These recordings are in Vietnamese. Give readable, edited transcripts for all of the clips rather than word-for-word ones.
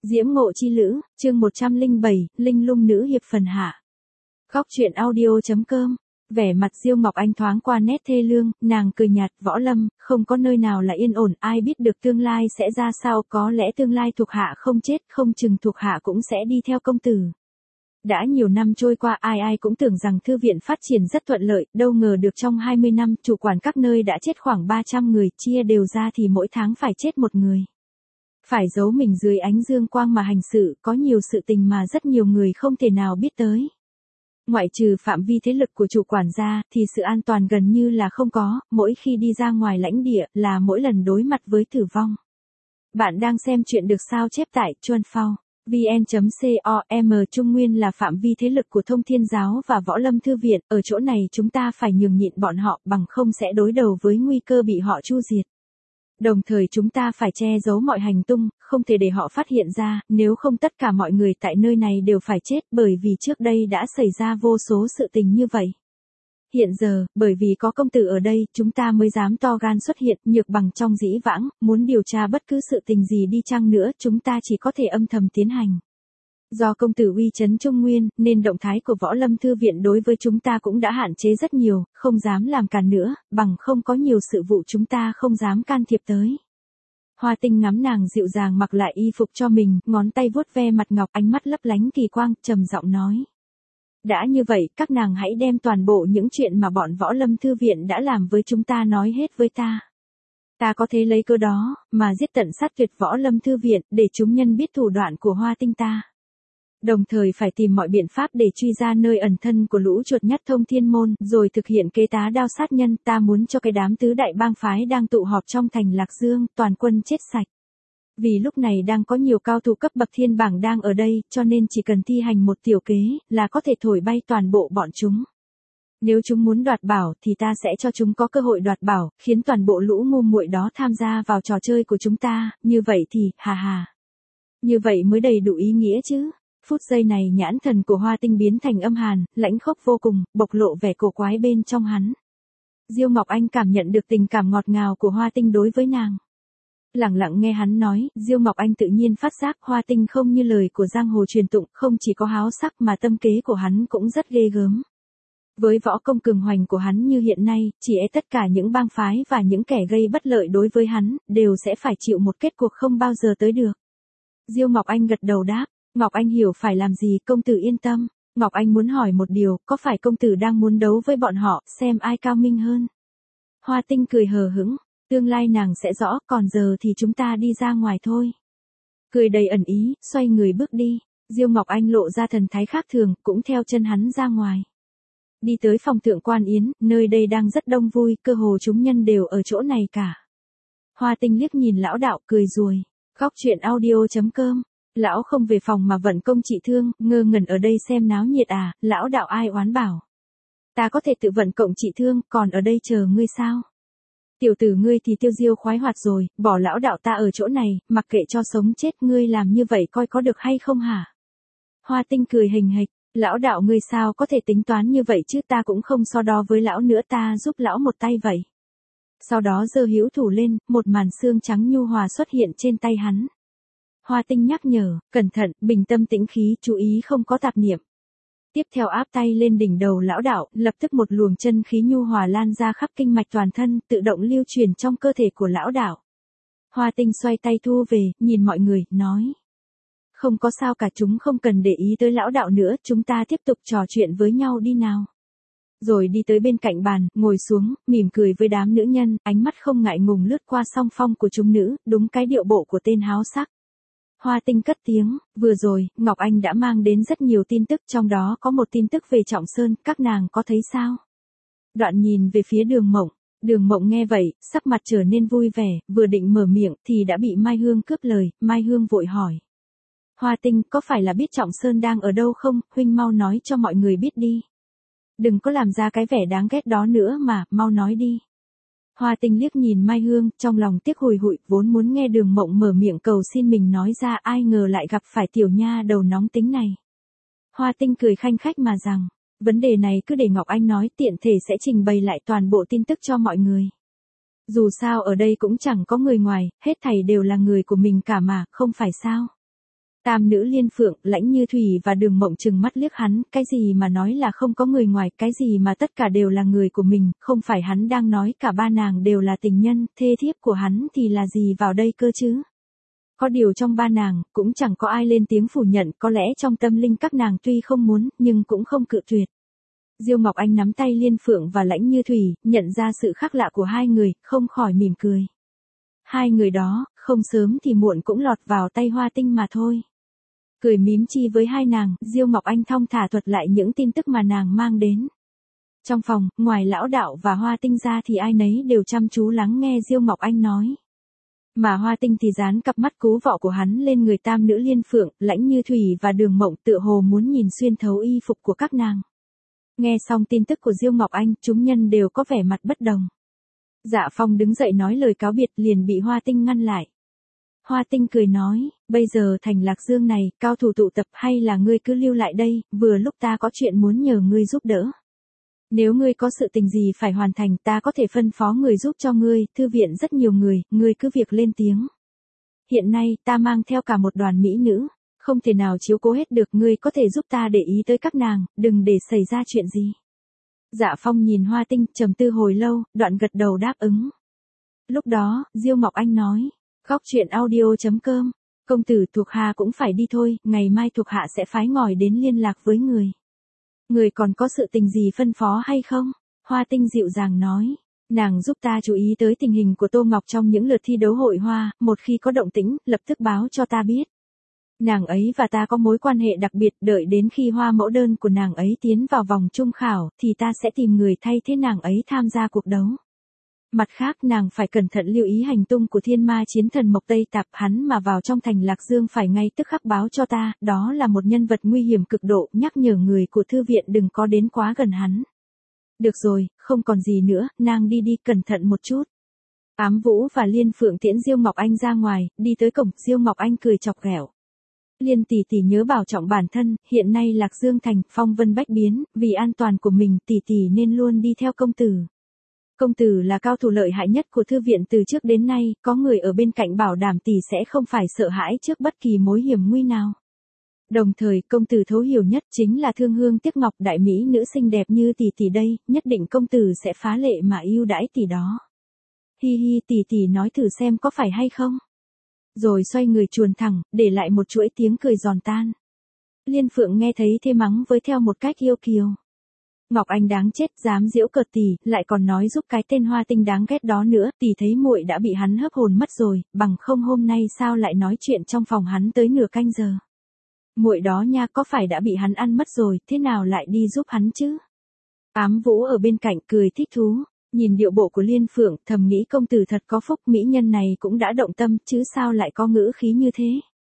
Diễm Ngộ Chi Lữ, chương 107, Linh Lung Nữ Hiệp phần hạ. Góc truyện audio.com. Vẻ mặt Diêu Ngọc Anh thoáng qua nét thê lương, nàng cười nhạt, Võ Lâm, không có nơi nào là yên ổn, ai biết được tương lai sẽ ra sao, có lẽ tương lai thuộc hạ không chết, không chừng thuộc hạ cũng sẽ đi theo công tử. Đã nhiều năm trôi qua, ai cũng tưởng rằng thư viện phát triển rất thuận lợi, đâu ngờ được trong 20 năm, chủ quản các nơi đã chết khoảng 300 người, chia đều ra thì mỗi tháng phải chết một người. Phải giấu mình dưới ánh dương quang mà hành sự, có nhiều sự tình mà rất nhiều người không thể nào biết tới. Ngoại trừ phạm vi thế lực của chủ quản gia, thì sự an toàn gần như là không có, mỗi khi đi ra ngoài lãnh địa, là mỗi lần đối mặt với tử vong. Bạn đang xem chuyện được sao chép tại Chuan Phao. vn.com. Trung Nguyên là phạm vi thế lực của Thông Thiên Giáo và Võ Lâm Thư Viện, ở chỗ này chúng ta phải nhường nhịn bọn họ, bằng không sẽ đối đầu với nguy cơ bị họ chu diệt. Đồng thời chúng ta phải che giấu mọi hành tung, không thể để họ phát hiện ra, nếu không tất cả mọi người tại nơi này đều phải chết, bởi vì trước đây đã xảy ra vô số sự tình như vậy. Hiện giờ, bởi vì có công tử ở đây, chúng ta mới dám to gan xuất hiện, nhược bằng trong dĩ vãng, muốn điều tra bất cứ sự tình gì đi chăng nữa, chúng ta chỉ có thể âm thầm tiến hành. Do công tử uy chấn Trung Nguyên, nên động thái của Võ Lâm Thư Viện đối với chúng ta cũng đã hạn chế rất nhiều, không dám làm càn nữa, bằng không có nhiều sự vụ chúng ta không dám can thiệp tới. Hoa Tinh ngắm nàng dịu dàng mặc lại y phục cho mình, ngón tay vuốt ve mặt ngọc, ánh mắt lấp lánh kỳ quang, trầm giọng nói. Đã như vậy, các nàng hãy đem toàn bộ những chuyện mà bọn Võ Lâm Thư Viện đã làm với chúng ta nói hết với ta. Ta có thể lấy cơ đó, mà giết tận sát tuyệt Võ Lâm Thư Viện, để chúng nhân biết thủ đoạn của Hoa Tinh ta. Đồng thời phải tìm mọi biện pháp để truy ra nơi ẩn thân của lũ chuột nhắt Thông Thiên Môn, rồi thực hiện kế tá đao sát nhân. Ta muốn cho cái đám tứ đại bang phái đang tụ họp trong thành Lạc Dương, toàn quân chết sạch. Vì lúc này đang có nhiều cao thủ cấp bậc thiên bảng đang ở đây, cho nên chỉ cần thi hành một tiểu kế, là có thể thổi bay toàn bộ bọn chúng. Nếu chúng muốn đoạt bảo, thì ta sẽ cho chúng có cơ hội đoạt bảo, khiến toàn bộ lũ ngu muội đó tham gia vào trò chơi của chúng ta, như vậy thì, hà. Như vậy mới đầy đủ ý nghĩa chứ. Phút giây này nhãn thần của Hoa Tinh biến thành âm hàn, lãnh khốc vô cùng, bộc lộ vẻ cổ quái bên trong hắn. Diêu Ngọc Anh cảm nhận được tình cảm ngọt ngào của Hoa Tinh đối với nàng. Lặng lặng nghe hắn nói, Diêu Ngọc Anh tự nhiên phát giác Hoa Tinh không như lời của giang hồ truyền tụng, không chỉ có háo sắc mà tâm kế của hắn cũng rất ghê gớm. Với võ công cường hoành của hắn như hiện nay, chỉ e tất cả những bang phái và những kẻ gây bất lợi đối với hắn, đều sẽ phải chịu một kết cuộc không bao giờ tới được. Diêu Ngọc Anh gật đầu đáp. Ngọc Anh hiểu phải làm gì, công tử yên tâm. Ngọc Anh muốn hỏi một điều, có phải công tử đang muốn đấu với bọn họ, xem ai cao minh hơn? Hoa Tinh cười hờ hững, tương lai nàng sẽ rõ, còn giờ thì chúng ta đi ra ngoài thôi. Cười đầy ẩn ý, xoay người bước đi. Diêu Ngọc Anh lộ ra thần thái khác thường, cũng theo chân hắn ra ngoài. Đi tới phòng Thượng Quan Yến, nơi đây đang rất đông vui, cơ hồ chúng nhân đều ở chỗ này cả. Hoa Tinh liếc nhìn lão đạo, cười ruồi. Góc truyện audio.com. Lão không về phòng mà vận công trị thương, ngơ ngẩn ở đây xem náo nhiệt à, lão đạo ai oán bảo. Ta có thể tự vận cộng trị thương, còn ở đây chờ ngươi sao? Tiểu tử ngươi thì tiêu diêu khoái hoạt rồi, bỏ lão đạo ta ở chỗ này, mặc kệ cho sống chết, ngươi làm như vậy coi có được hay không hả? Hoa Tinh cười hình hịch, lão đạo ngươi sao có thể tính toán như vậy chứ, ta cũng không so đo với lão nữa, ta giúp lão một tay vậy. Sau đó giơ hữu thủ lên, một màn xương trắng nhu hòa xuất hiện trên tay hắn. Hoa Tinh nhắc nhở, cẩn thận, bình tâm tĩnh khí, chú ý không có tạp niệm. Tiếp theo áp tay lên đỉnh đầu lão đạo, lập tức một luồng chân khí nhu hòa lan ra khắp kinh mạch toàn thân, tự động lưu truyền trong cơ thể của lão đạo. Hoa Tinh xoay tay thu về, nhìn mọi người, nói. Không có sao cả, chúng không cần để ý tới lão đạo nữa, chúng ta tiếp tục trò chuyện với nhau đi nào. Rồi đi tới bên cạnh bàn, ngồi xuống, mỉm cười với đám nữ nhân, ánh mắt không ngại ngùng lướt qua song phong của chúng nữ, đúng cái điệu bộ của tên háo sắc. Hoa Tinh cất tiếng, vừa rồi, Ngọc Anh đã mang đến rất nhiều tin tức, trong đó có một tin tức về Trọng Sơn, các nàng có thấy sao? Đoạn nhìn về phía Đường Mộng nghe vậy, sắc mặt trở nên vui vẻ, vừa định mở miệng, thì đã bị Mai Hương cướp lời, Mai Hương vội hỏi. Hoa Tinh, có phải là biết Trọng Sơn đang ở đâu không, huynh mau nói cho mọi người biết đi. Đừng có làm ra cái vẻ đáng ghét đó nữa mà, mau nói đi. Hoa Tinh liếc nhìn Mai Hương, trong lòng tiếc hùi hụi, vốn muốn nghe Đường Mộng mở miệng cầu xin mình nói ra, ai ngờ lại gặp phải tiểu nha đầu nóng tính này. Hoa Tinh cười khanh khách mà rằng, vấn đề này cứ để Ngọc Anh nói, tiện thể sẽ trình bày lại toàn bộ tin tức cho mọi người. Dù sao ở đây cũng chẳng có người ngoài, hết thảy đều là người của mình cả mà, không phải sao? Tam nữ Liên Phượng, Lãnh Như Thủy và Đường Mộng trừng mắt liếc hắn, cái gì mà nói là không có người ngoài, cái gì mà tất cả đều là người của mình, không phải hắn đang nói cả ba nàng đều là tình nhân, thê thiếp của hắn thì là gì vào đây cơ chứ? Có điều trong ba nàng, cũng chẳng có ai lên tiếng phủ nhận, có lẽ trong tâm linh các nàng tuy không muốn, nhưng cũng không cự tuyệt. Diêu Ngọc Anh nắm tay Liên Phượng và Lãnh Như Thủy, nhận ra sự khác lạ của hai người, không khỏi mỉm cười. Hai người đó, không sớm thì muộn cũng lọt vào tay Hoa Tinh mà thôi. Cười mím chi với hai nàng, Diêu Ngọc Anh thong thả thuật lại những tin tức mà nàng mang đến. Trong phòng, ngoài lão đạo và Hoa Tinh ra thì ai nấy đều chăm chú lắng nghe Diêu Ngọc Anh nói. Mà Hoa Tinh thì dán cặp mắt cú vọ của hắn lên người tam nữ Liên Phượng, Lãnh Như Thủy và Đường Mộng, tựa hồ muốn nhìn xuyên thấu y phục của các nàng. Nghe xong tin tức của Diêu Ngọc Anh, chúng nhân đều có vẻ mặt bất đồng. Dạ Phong đứng dậy nói lời cáo biệt, liền bị Hoa Tinh ngăn lại. Hoa Tinh cười nói, bây giờ thành Lạc Dương này, cao thủ tụ tập hay là ngươi cứ lưu lại đây, vừa lúc ta có chuyện muốn nhờ ngươi giúp đỡ. Nếu ngươi có sự tình gì phải hoàn thành, ta có thể phân phó người giúp cho ngươi, thư viện rất nhiều người, ngươi cứ việc lên tiếng. Hiện nay, ta mang theo cả một đoàn mỹ nữ, không thể nào chiếu cố hết được, ngươi có thể giúp ta để ý tới các nàng, đừng để xảy ra chuyện gì. Dạ Phong nhìn Hoa Tinh, trầm tư hồi lâu, đoạn gật đầu đáp ứng. Lúc đó, Diêu Ngọc Anh nói, Góc truyện audio.com, công tử thuộc hạ cũng phải đi thôi, ngày mai thuộc hạ sẽ phái ngòi đến liên lạc với người. Người còn có sự tình gì phân phó hay không? Hoa Tinh dịu dàng nói, nàng giúp ta chú ý tới tình hình của Tô Ngọc trong những lượt thi đấu hội hoa, một khi có động tĩnh, lập tức báo cho ta biết. Nàng ấy và ta có mối quan hệ đặc biệt, đợi đến khi hoa mẫu đơn của nàng ấy tiến vào vòng chung khảo, thì ta sẽ tìm người thay thế nàng ấy tham gia cuộc đấu. Mặt khác nàng phải cẩn thận lưu ý hành tung của thiên ma chiến thần Mộc Tây Tạp, hắn mà vào trong thành Lạc Dương phải ngay tức khắc báo cho ta, đó là một nhân vật nguy hiểm cực độ, nhắc nhở người của thư viện đừng có đến quá gần hắn. Được rồi, không còn gì nữa, nàng đi đi, cẩn thận một chút. Ám Vũ và Liên Phượng tiễn Diêu Ngọc Anh ra ngoài, đi tới cổng, Diêu Ngọc Anh cười chọc ghẹo. Liên tỷ tỷ nhớ bảo trọng bản thân, hiện nay Lạc Dương thành, phong vân bách biến, vì an toàn của mình, tỷ tỷ nên luôn đi theo công tử. Công tử là cao thủ lợi hại nhất của thư viện từ trước đến nay, có người ở bên cạnh bảo đảm tỷ sẽ không phải sợ hãi trước bất kỳ mối hiểm nguy nào. Đồng thời, công tử thấu hiểu nhất chính là thương hương tiếc ngọc, đại mỹ nữ xinh đẹp như tỷ tỷ đây, nhất định công tử sẽ phá lệ mà yêu đãi tỷ đó. Hi hi, tỷ tỷ nói thử xem có phải hay không. Rồi xoay người chuồn thẳng, để lại một chuỗi tiếng cười giòn tan. Liên Phượng nghe thấy thê mắng với theo một cách yêu kiều. Ngọc Anh đáng chết, dám giễu cợt tỷ, lại còn nói giúp cái tên Hoa Tinh đáng ghét đó nữa, tỷ thấy muội đã bị hắn hấp hồn mất rồi, bằng không hôm nay sao lại nói chuyện trong phòng hắn tới nửa canh giờ. Muội đó nha, có phải đã bị hắn ăn mất rồi, thế nào lại đi giúp hắn chứ? Ám Vũ ở bên cạnh cười thích thú, nhìn điệu bộ của Liên Phượng, thầm nghĩ công tử thật có phúc, mỹ nhân này cũng đã động tâm, chứ sao lại có ngữ khí như thế.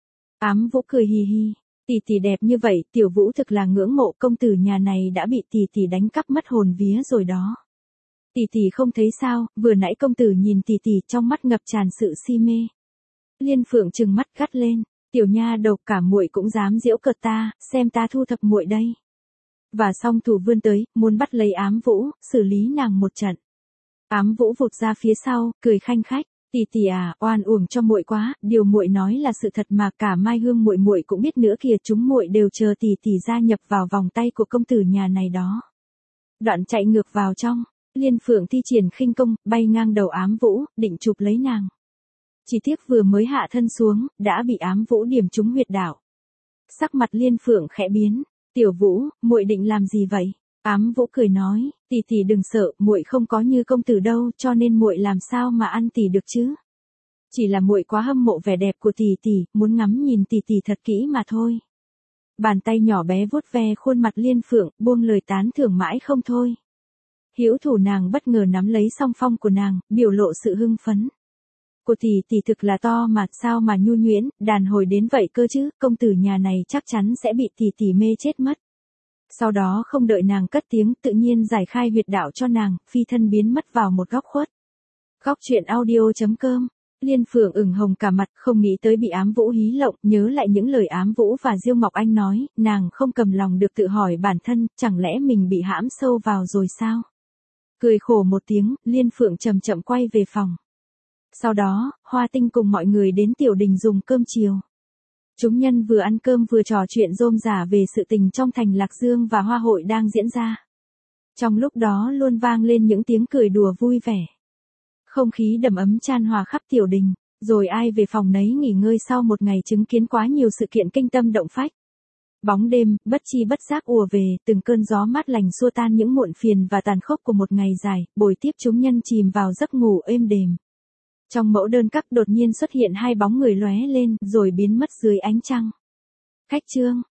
Ám Vũ cười hì hì. Tỷ tỷ đẹp như vậy, Tiểu Vũ thực là ngưỡng mộ, công tử nhà này đã bị tỷ tỷ đánh cắp mất hồn vía rồi đó. Tỷ tỷ không thấy sao, vừa nãy công tử nhìn tỷ tỷ trong mắt ngập tràn sự si mê. Liên Phượng trừng mắt gắt lên, tiểu nha đầu, cả muội cũng dám giễu cợt ta, xem ta thu thập muội đây. Và song thủ vươn tới, muốn bắt lấy Ám Vũ, xử lý nàng một trận. Ám Vũ vụt ra phía sau, cười khanh khách. Tỷ tỷ à, oan uổng cho muội quá, điều muội nói là sự thật mà, cả Mai Hương muội cũng biết nữa kìa, chúng muội đều chờ tỷ tỷ gia nhập vào vòng tay của công tử nhà này đó. Đoạn chạy ngược vào trong, Liên Phượng thi triển khinh công, bay ngang đầu Ám Vũ, định chụp lấy nàng. Chỉ tiếc vừa mới hạ thân xuống, đã bị Ám Vũ điểm trúng huyệt đạo. Sắc mặt Liên Phượng khẽ biến, "Tiểu Vũ, muội định làm gì vậy?" Ám Vũ cười nói, tỷ tỷ đừng sợ, muội không có như công tử đâu, cho nên muội làm sao mà ăn tỷ được chứ? Chỉ là muội quá hâm mộ vẻ đẹp của tỷ tỷ, muốn ngắm nhìn tỷ tỷ thật kỹ mà thôi. Bàn tay nhỏ bé vuốt ve khuôn mặt Liên Phượng, buông lời tán thưởng mãi không thôi. Hữu thủ nàng bất ngờ nắm lấy song phong của nàng, biểu lộ sự hưng phấn. Của tỷ tỷ thực là to mà, sao mà nhu nhuyễn, đàn hồi đến vậy cơ chứ, công tử nhà này chắc chắn sẽ bị tỷ tỷ mê chết mất. Sau đó không đợi nàng cất tiếng, tự nhiên giải khai huyệt đạo cho nàng, phi thân biến mất vào một góc khuất. Góc truyện audio.com, Liên Phượng ửng hồng cả mặt, không nghĩ tới bị Ám Vũ hí lộng, nhớ lại những lời Ám Vũ và Diêu Ngọc Anh nói, nàng không cầm lòng được tự hỏi bản thân, chẳng lẽ mình bị hãm sâu vào rồi sao? Cười khổ một tiếng, Liên Phượng chậm chậm quay về phòng. Sau đó, Hoa Tinh cùng mọi người đến tiểu đình dùng cơm chiều. Chúng nhân vừa ăn cơm vừa trò chuyện rôm rả về sự tình trong thành Lạc Dương và hoa hội đang diễn ra. Trong lúc đó luôn vang lên những tiếng cười đùa vui vẻ. Không khí đầm ấm chan hòa khắp tiểu đình, rồi ai về phòng nấy nghỉ ngơi sau một ngày chứng kiến quá nhiều sự kiện kinh tâm động phách. Bóng đêm, bất chi bất giác ùa về, từng cơn gió mát lành xua tan những muộn phiền và tàn khốc của một ngày dài, bồi tiếp chúng nhân chìm vào giấc ngủ êm đềm. Trong mẫu đơn các đột nhiên xuất hiện hai bóng người lóe lên, rồi biến mất dưới ánh trăng. Khách Trương,